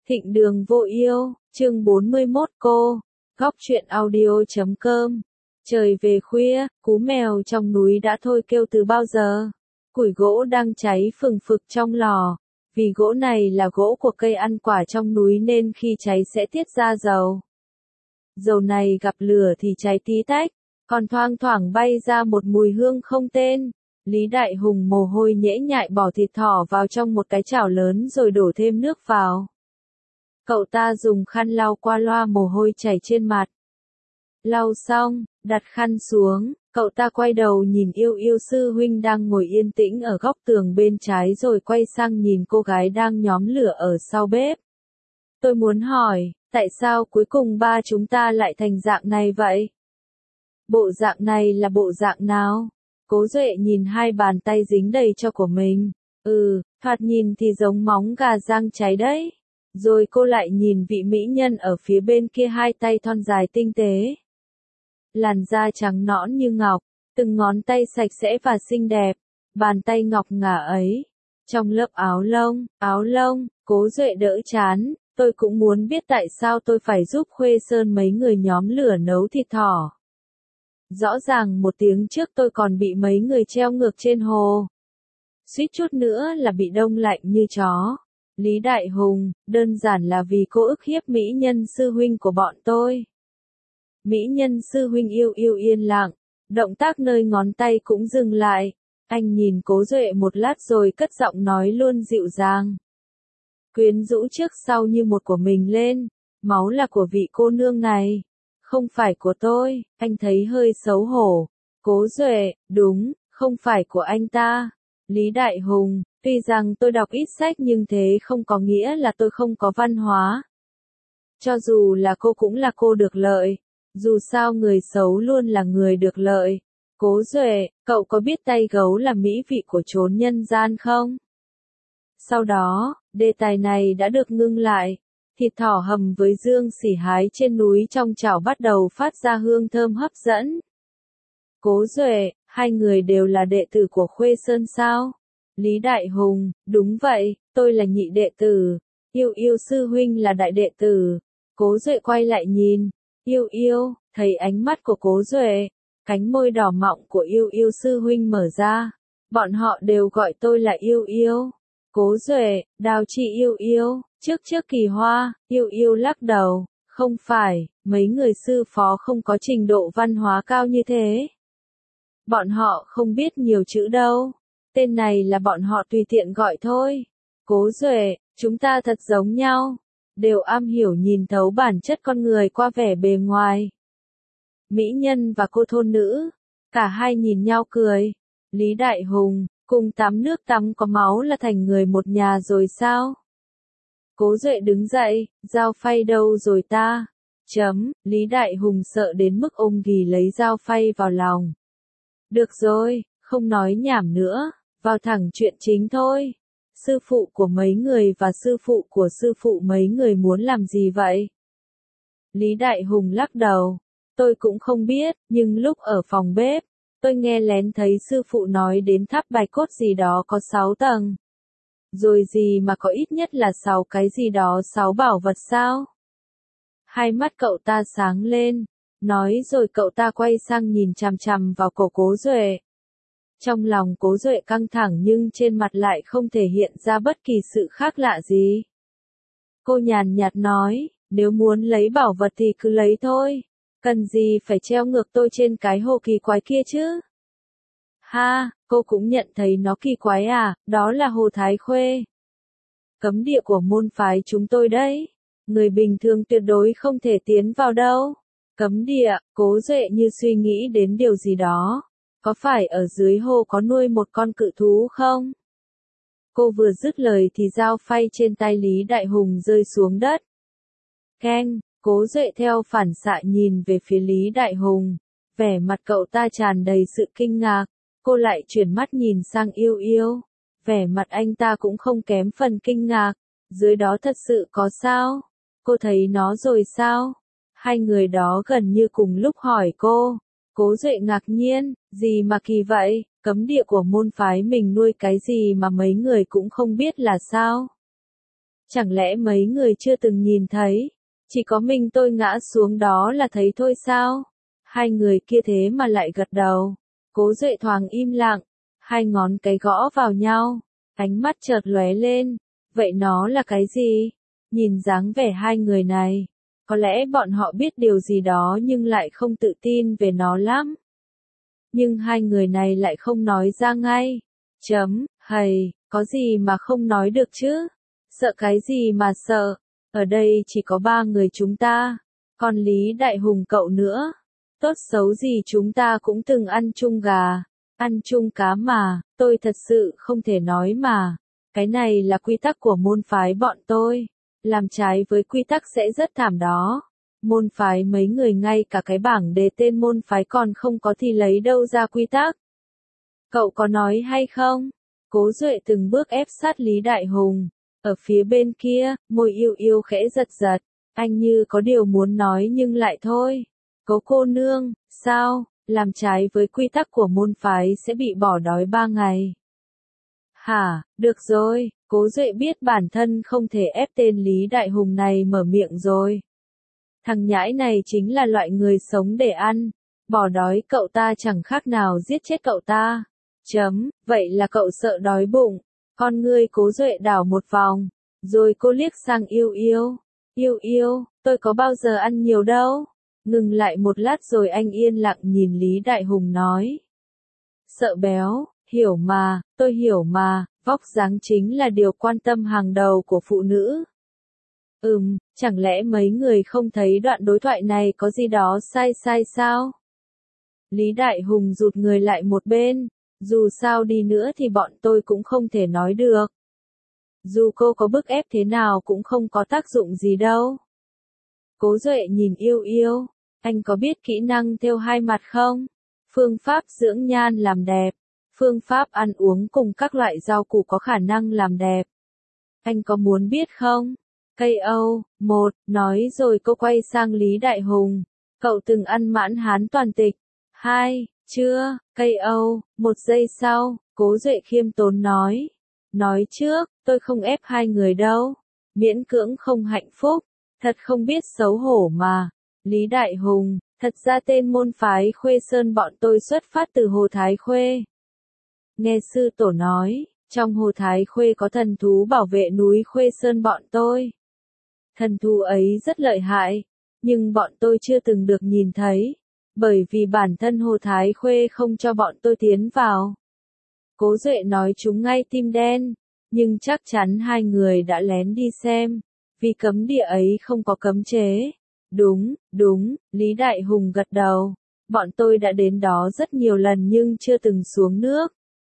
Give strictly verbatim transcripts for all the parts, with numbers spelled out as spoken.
Thịnh Đường Vô Yêu, chương bốn mươi mốt cô, góc truyện audio.com. Trời về khuya, cú mèo trong núi đã thôi kêu từ bao giờ. Củi gỗ đang cháy phừng phực trong lò. Vì gỗ này là gỗ của cây ăn quả trong núi nên khi cháy sẽ tiết ra dầu. Dầu này gặp lửa thì cháy tí tách, còn thoang thoảng bay ra một mùi hương không tên. Lý Đại Hùng mồ hôi nhễ nhại bỏ thịt thỏ vào trong một cái chảo lớn rồi đổ thêm nước vào. Cậu ta dùng khăn lau qua loa mồ hôi chảy trên mặt. Lau xong, đặt khăn xuống, cậu ta quay đầu nhìn Yêu Yêu sư huynh đang ngồi yên tĩnh ở góc tường bên trái rồi quay sang nhìn cô gái đang nhóm lửa ở sau bếp. Tôi muốn hỏi, tại sao cuối cùng ba chúng ta lại thành dạng này vậy? Bộ dạng này là bộ dạng nào? Cố Duệ nhìn hai bàn tay dính đầy cho của mình. Ừ, thoạt nhìn thì giống móng gà rang cháy đấy. Rồi cô lại nhìn vị mỹ nhân ở phía bên kia, hai tay thon dài tinh tế. Làn da trắng nõn như ngọc, từng ngón tay sạch sẽ và xinh đẹp, bàn tay ngọc ngà ấy. Trong lớp áo lông, áo lông, Cố Duệ đỡ chán, tôi cũng muốn biết tại sao tôi phải giúp Khuê Sơn mấy người nhóm lửa nấu thịt thỏ. Rõ ràng một tiếng trước tôi còn bị mấy người treo ngược trên hồ. Suýt chút nữa là bị đông lạnh như chó. Lý Đại Hùng, đơn giản là vì cô ức hiếp mỹ nhân sư huynh của bọn tôi. Mỹ nhân sư huynh Yêu Yêu yên lặng, động tác nơi ngón tay cũng dừng lại. Anh nhìn Cố Duệ một lát rồi cất giọng nói luôn dịu dàng. Quyến rũ trước sau như một của mình lên, máu là của vị cô nương này, không phải của tôi. Anh thấy hơi xấu hổ. Cố Duệ, đúng, không phải của anh ta. Lý Đại Hùng, tuy rằng tôi đọc ít sách nhưng thế không có nghĩa là tôi không có văn hóa. Cho dù là cô cũng là cô được lợi. Dù sao người xấu luôn là người được lợi. Cố Duệ, cậu có biết tay gấu là mỹ vị của chốn nhân gian không? Sau đó, đề tài này đã được ngưng lại. Thịt thỏ hầm với dương sỉ hái trên núi trong chảo bắt đầu phát ra hương thơm hấp dẫn. Cố Duệ, hai người đều là đệ tử của Khuê Sơn sao? Lý Đại Hùng, đúng vậy, tôi là nhị đệ tử. Yêu Yêu sư huynh là đại đệ tử. Cố Duệ quay lại nhìn. Yêu Yêu, thấy ánh mắt của Cố Duệ, cánh môi đỏ mọng của Yêu Yêu sư huynh mở ra. Bọn họ đều gọi tôi là Yêu Yêu. Cố Duệ, Đào Chi Yêu Yêu, trước trước Kỳ Hoa. Yêu Yêu lắc đầu, không phải, mấy người sư phó không có trình độ văn hóa cao như thế. Bọn họ không biết nhiều chữ đâu. Tên này là bọn họ tùy tiện gọi thôi. Cố Duệ, chúng ta thật giống nhau. Đều am hiểu nhìn thấu bản chất con người qua vẻ bề ngoài. Mỹ nhân và cô thôn nữ, cả hai nhìn nhau cười. Lý Đại Hùng, cùng tắm nước tắm có máu là thành người một nhà rồi sao? Cố Duệ đứng dậy, dao phay đâu rồi ta? Chấm, Lý Đại Hùng sợ đến mức ôm ghì lấy dao phay vào lòng. Được rồi, không nói nhảm nữa, vào thẳng chuyện chính thôi. Sư phụ của mấy người và sư phụ của sư phụ mấy người muốn làm gì vậy? Lý Đại Hùng lắc đầu. Tôi cũng không biết, nhưng lúc ở phòng bếp, tôi nghe lén thấy sư phụ nói đến tháp Bạch Cốt gì đó có sáu tầng. Rồi gì mà có ít nhất là sáu cái gì đó, sáu bảo vật sao? Hai mắt cậu ta sáng lên, nói rồi cậu ta quay sang nhìn chằm chằm vào cổ Cố Duệ. Trong lòng Cố Duệ căng thẳng nhưng trên mặt lại không thể hiện ra bất kỳ sự khác lạ gì. Cô nhàn nhạt nói, nếu muốn lấy bảo vật thì cứ lấy thôi. Cần gì phải treo ngược tôi trên cái hồ kỳ quái kia chứ? Ha, cô cũng nhận thấy nó kỳ quái à, đó là hồ Thái Khuê. Cấm địa của môn phái chúng tôi đấy. Người bình thường tuyệt đối không thể tiến vào đâu. Cấm địa, Cố Duệ như suy nghĩ đến điều gì đó. Có phải ở dưới hồ có nuôi một con cự thú không? Cô vừa dứt lời thì dao phay trên tay Lý Đại Hùng rơi xuống đất. Keng, Cố Duệ theo phản xạ nhìn về phía Lý Đại Hùng. Vẻ mặt cậu ta tràn đầy sự kinh ngạc. Cô lại chuyển mắt nhìn sang Yêu Yêu. Vẻ mặt anh ta cũng không kém phần kinh ngạc. Dưới đó thật sự có sao? Cô thấy nó rồi sao? Hai người đó gần như cùng lúc hỏi cô. Cố Duệ ngạc nhiên, gì mà kỳ vậy, cấm địa của môn phái mình nuôi cái gì mà mấy người cũng không biết là sao? Chẳng lẽ mấy người chưa từng nhìn thấy? Chỉ có mình tôi ngã xuống đó là thấy thôi sao? Hai người kia thế mà lại gật đầu. Cố Duệ thoáng im lặng, hai ngón cái gõ vào nhau, ánh mắt chợt lóe lên. Vậy nó là cái gì? Nhìn dáng vẻ hai người này, có lẽ bọn họ biết điều gì đó nhưng lại không tự tin về nó lắm. Nhưng hai người này lại không nói ra ngay. Chấm, hầy, có gì mà không nói được chứ? Sợ cái gì mà sợ? Ở đây chỉ có ba người chúng ta, còn Lý Đại Hùng cậu nữa. Tốt xấu gì chúng ta cũng từng ăn chung gà, ăn chung cá mà, tôi thật sự không thể nói mà. Cái này là quy tắc của môn phái bọn tôi, làm trái với quy tắc sẽ rất thảm đó. Môn phái mấy người ngay cả cái bảng đề tên môn phái còn không có thì lấy đâu ra quy tắc. Cậu có nói hay không? Cố Duệ từng bước ép sát Lý Đại Hùng. Ở phía bên kia, môi yêu yêu khẽ giật giật. Anh như có điều muốn nói nhưng lại thôi. Cố cô nương, sao, làm trái với quy tắc của môn phái sẽ bị bỏ đói ba ngày. Hả, được rồi, Cố Duệ biết bản thân không thể ép tên Lý Đại Hùng này mở miệng rồi. Thằng nhãi này chính là loại người sống để ăn. Bỏ đói cậu ta chẳng khác nào giết chết cậu ta. Chấm, vậy là cậu sợ đói bụng. Con ngươi Cố Duệ đảo một vòng, rồi cô liếc sang yêu yêu. Yêu yêu, tôi có bao giờ ăn nhiều đâu. Ngừng lại một lát rồi anh yên lặng nhìn Lý Đại Hùng nói. Sợ béo, hiểu mà, tôi hiểu mà, vóc dáng chính là điều quan tâm hàng đầu của phụ nữ. Ừm, chẳng lẽ mấy người không thấy đoạn đối thoại này có gì đó sai sai sao? Lý Đại Hùng rụt người lại một bên. Dù sao đi nữa thì bọn tôi cũng không thể nói được. Dù cô có bức ép thế nào cũng không có tác dụng gì đâu. Cố Duệ nhìn yêu yêu. Anh có biết kỹ năng thêu hai mặt không? Phương pháp dưỡng nhan làm đẹp. Phương pháp ăn uống cùng các loại rau củ có khả năng làm đẹp. Anh có muốn biết không? Cây Âu, một, nói rồi cô quay sang Lý Đại Hùng. Cậu từng ăn mãn hán toàn tịch. Hai, chưa, cây Âu, một giây sau, Cố Duệ khiêm tốn nói. Nói trước, tôi không ép hai người đâu. Miễn cưỡng không hạnh phúc. Thật không biết xấu hổ mà. Lý Đại Hùng, thật ra tên môn phái Khuê Sơn bọn tôi xuất phát từ Hồ Thái Khuê. Nghe sư tổ nói, trong Hồ Thái Khuê có thần thú bảo vệ núi Khuê Sơn bọn tôi. Thần thú ấy rất lợi hại, nhưng bọn tôi chưa từng được nhìn thấy. Bởi vì bản thân Hồ Thái Khuê không cho bọn tôi tiến vào. Cố Duệ nói chúng ngay tim đen, nhưng chắc chắn hai người đã lén đi xem, vì cấm địa ấy không có cấm chế. Đúng, đúng, Lý Đại Hùng gật đầu. Bọn tôi đã đến đó rất nhiều lần nhưng chưa từng xuống nước.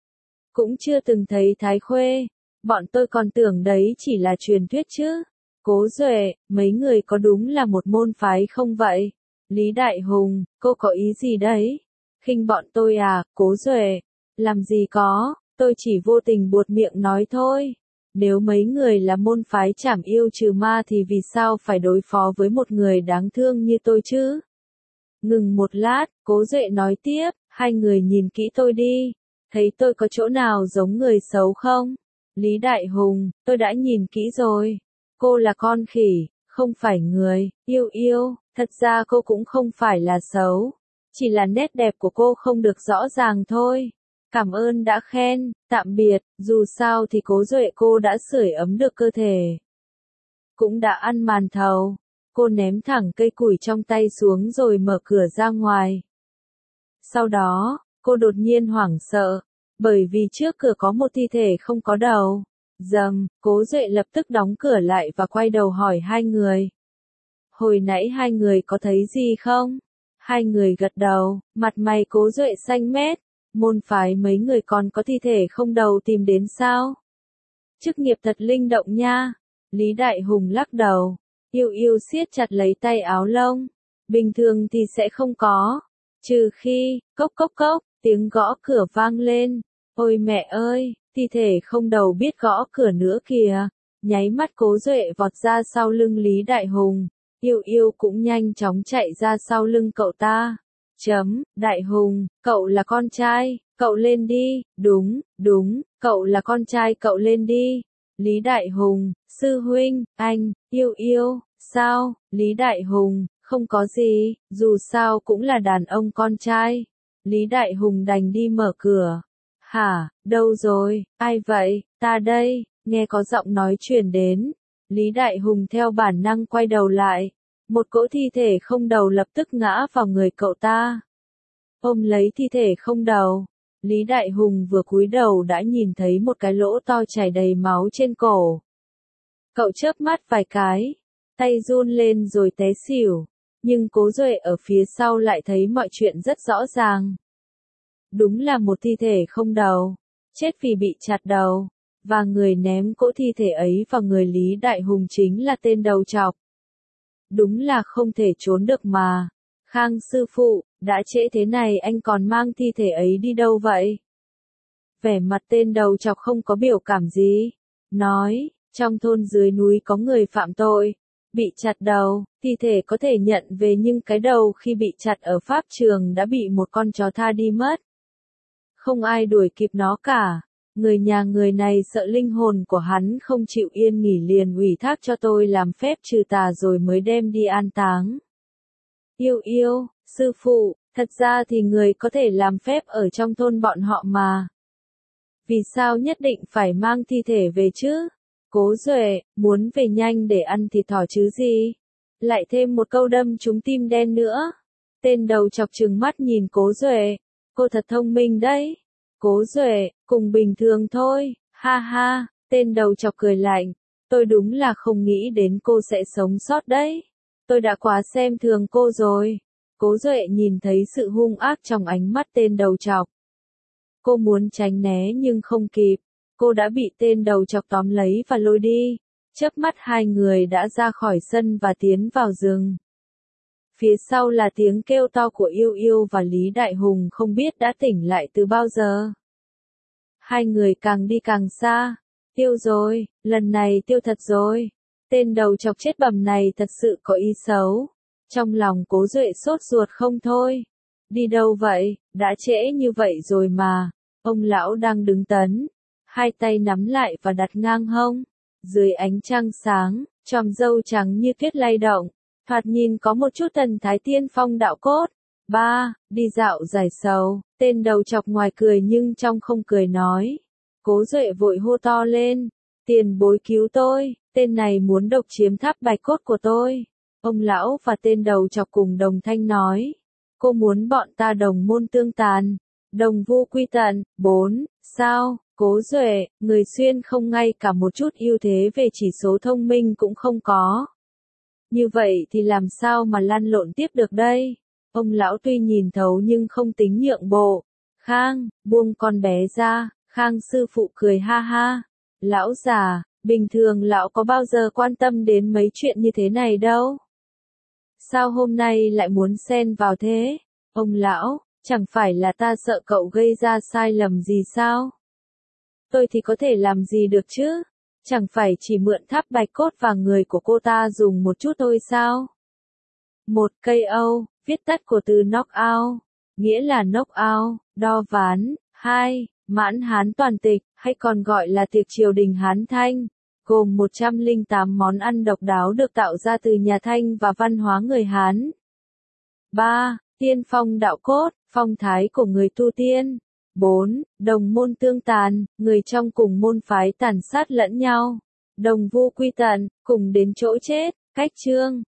Cũng chưa từng thấy Thái Khuê. Bọn tôi còn tưởng đấy chỉ là truyền thuyết chứ. Cố Duệ, mấy người có đúng là một môn phái không vậy? Lý Đại Hùng, cô có ý gì đấy? Khinh bọn tôi à, Cố Duệ? Làm gì có, tôi chỉ vô tình buột miệng nói thôi. Nếu mấy người là môn phái trảm yêu trừ ma thì vì sao phải đối phó với một người đáng thương như tôi chứ? Ngừng một lát, Cố Duệ nói tiếp, hai người nhìn kỹ tôi đi. Thấy tôi có chỗ nào giống người xấu không? Lý Đại Hùng, tôi đã nhìn kỹ rồi. Cô là con khỉ, không phải người, yêu yêu, thật ra cô cũng không phải là xấu. Chỉ là nét đẹp của cô không được rõ ràng thôi. Cảm ơn đã khen, tạm biệt, dù sao thì Cố Duệ cô đã sưởi ấm được cơ thể. Cũng đã ăn màn thầu. Cô ném thẳng cây củi trong tay xuống rồi mở cửa ra ngoài. Sau đó, cô đột nhiên hoảng sợ, bởi vì trước cửa có một thi thể không có đầu. Dầm, Cố Duệ lập tức đóng cửa lại và quay đầu hỏi hai người. Hồi nãy hai người có thấy gì không? Hai người gật đầu, mặt mày Cố Duệ xanh mét. Môn phái mấy người còn có thi thể không đầu tìm đến sao? Chức nghiệp thật linh động nha. Lý Đại Hùng lắc đầu. Yêu yêu siết chặt lấy tay áo lông. Bình thường thì sẽ không có. Trừ khi, cốc cốc cốc, tiếng gõ cửa vang lên. Ôi mẹ ơi, thi thể không đầu biết gõ cửa nữa kìa. Nháy mắt Cố Duệ vọt ra sau lưng Lý Đại Hùng. Yêu yêu cũng nhanh chóng chạy ra sau lưng cậu ta. Chấm, Đại Hùng, cậu là con trai, cậu lên đi, đúng, đúng, cậu là con trai cậu lên đi. Lý Đại Hùng, sư huynh, anh, yêu yêu, sao, Lý Đại Hùng, không có gì, dù sao cũng là đàn ông con trai. Lý Đại Hùng đành đi mở cửa. Hả, đâu rồi, ai vậy, ta đây, nghe có giọng nói truyền đến. Lý Đại Hùng theo bản năng quay đầu lại. Một cỗ thi thể không đầu lập tức ngã vào người cậu ta. Ôm lấy thi thể không đầu. Lý Đại Hùng vừa cúi đầu đã nhìn thấy một cái lỗ to chảy đầy máu trên cổ. Cậu chớp mắt vài cái, tay run lên rồi té xỉu. Nhưng Cố Duệ ở phía sau lại thấy mọi chuyện rất rõ ràng. Đúng là một thi thể không đầu, chết vì bị chặt đầu, và người ném cỗ thi thể ấy vào người Lý Đại Hùng chính là tên đầu trọc. Đúng là không thể trốn được mà. Khang sư phụ, đã trễ thế này anh còn mang thi thể ấy đi đâu vậy? Vẻ mặt tên đầu trọc không có biểu cảm gì. Nói, trong thôn dưới núi có người phạm tội, bị chặt đầu, thi thể có thể nhận về nhưng cái đầu khi bị chặt ở pháp trường đã bị một con chó tha đi mất. Không ai đuổi kịp nó cả. Người nhà người này sợ linh hồn của hắn không chịu yên nghỉ liền ủy thác cho tôi làm phép trừ tà rồi mới đem đi an táng. Yêu yêu, sư phụ, thật ra thì người có thể làm phép ở trong thôn bọn họ mà. Vì sao nhất định phải mang thi thể về chứ? Cố Duệ, muốn về nhanh để ăn thịt thỏ chứ gì? Lại thêm một câu đâm trúng tim đen nữa. Tên đầu chọc trừng mắt nhìn Cố Duệ. Cô thật thông minh đấy. Cố Duệ, cùng bình thường thôi, ha ha, tên đầu chọc cười lạnh. Tôi đúng là không nghĩ đến cô sẽ sống sót đấy. Tôi đã quá xem thường cô rồi. Cố Duệ nhìn thấy sự hung ác trong ánh mắt tên đầu chọc. Cô muốn tránh né nhưng không kịp. Cô đã bị tên đầu chọc tóm lấy và lôi đi. Chớp mắt hai người đã ra khỏi sân và tiến vào rừng. Phía sau là tiếng kêu to của Yêu Yêu và Lý Đại Hùng không biết đã tỉnh lại từ bao giờ. Hai người càng đi càng xa. Tiêu rồi, lần này tiêu thật rồi. Tên đầu chọc chết bầm này thật sự có ý xấu. Trong lòng Cố Duệ sốt ruột không thôi. Đi đâu vậy, đã trễ như vậy rồi mà. Ông lão đang đứng tấn. Hai tay nắm lại và đặt ngang hông. Dưới ánh trăng sáng, chòm râu trắng như tuyết lay động. Thoạt nhìn có một chút thần thái tiên phong đạo cốt. Ba, đi dạo giải sầu, tên đầu chọc ngoài cười nhưng trong không cười nói. Cố Duệ vội hô to lên. Tiền bối cứu tôi, tên này muốn độc chiếm tháp bạch cốt của tôi. Ông lão và tên đầu chọc cùng đồng thanh nói. Cô muốn bọn ta đồng môn tương tàn, đồng vu quy tận. Bốn, sao, Cố Duệ, người xuyên không ngay cả một chút ưu thế về chỉ số thông minh cũng không có. Như vậy thì làm sao mà lăn lộn tiếp được đây? Ông lão tuy nhìn thấu nhưng không tính nhượng bộ. Khang, buông con bé ra. Khang sư phụ cười ha ha. Lão già, bình thường lão có bao giờ quan tâm đến mấy chuyện như thế này đâu. Sao hôm nay lại muốn xen vào thế? Ông lão, chẳng phải là ta sợ cậu gây ra sai lầm gì sao? Tôi thì có thể làm gì được chứ? Chẳng phải chỉ mượn tháp bạch cốt và người của cô ta dùng một chút thôi sao? Một cây âu, viết tắt của từ knock out, nghĩa là knock out, đo ván. Hai, mãn Hán toàn tịch, hay còn gọi là tiệc triều đình Hán Thanh, gồm một trăm lẻ tám món ăn độc đáo được tạo ra từ nhà Thanh và văn hóa người Hán. Ba, tiên phong đạo cốt, phong thái của người tu tiên. Bốn, đồng môn tương tàn, người trong cùng môn phái tàn sát lẫn nhau. Đồng vu quy tận, cùng đến chỗ chết. Cách chương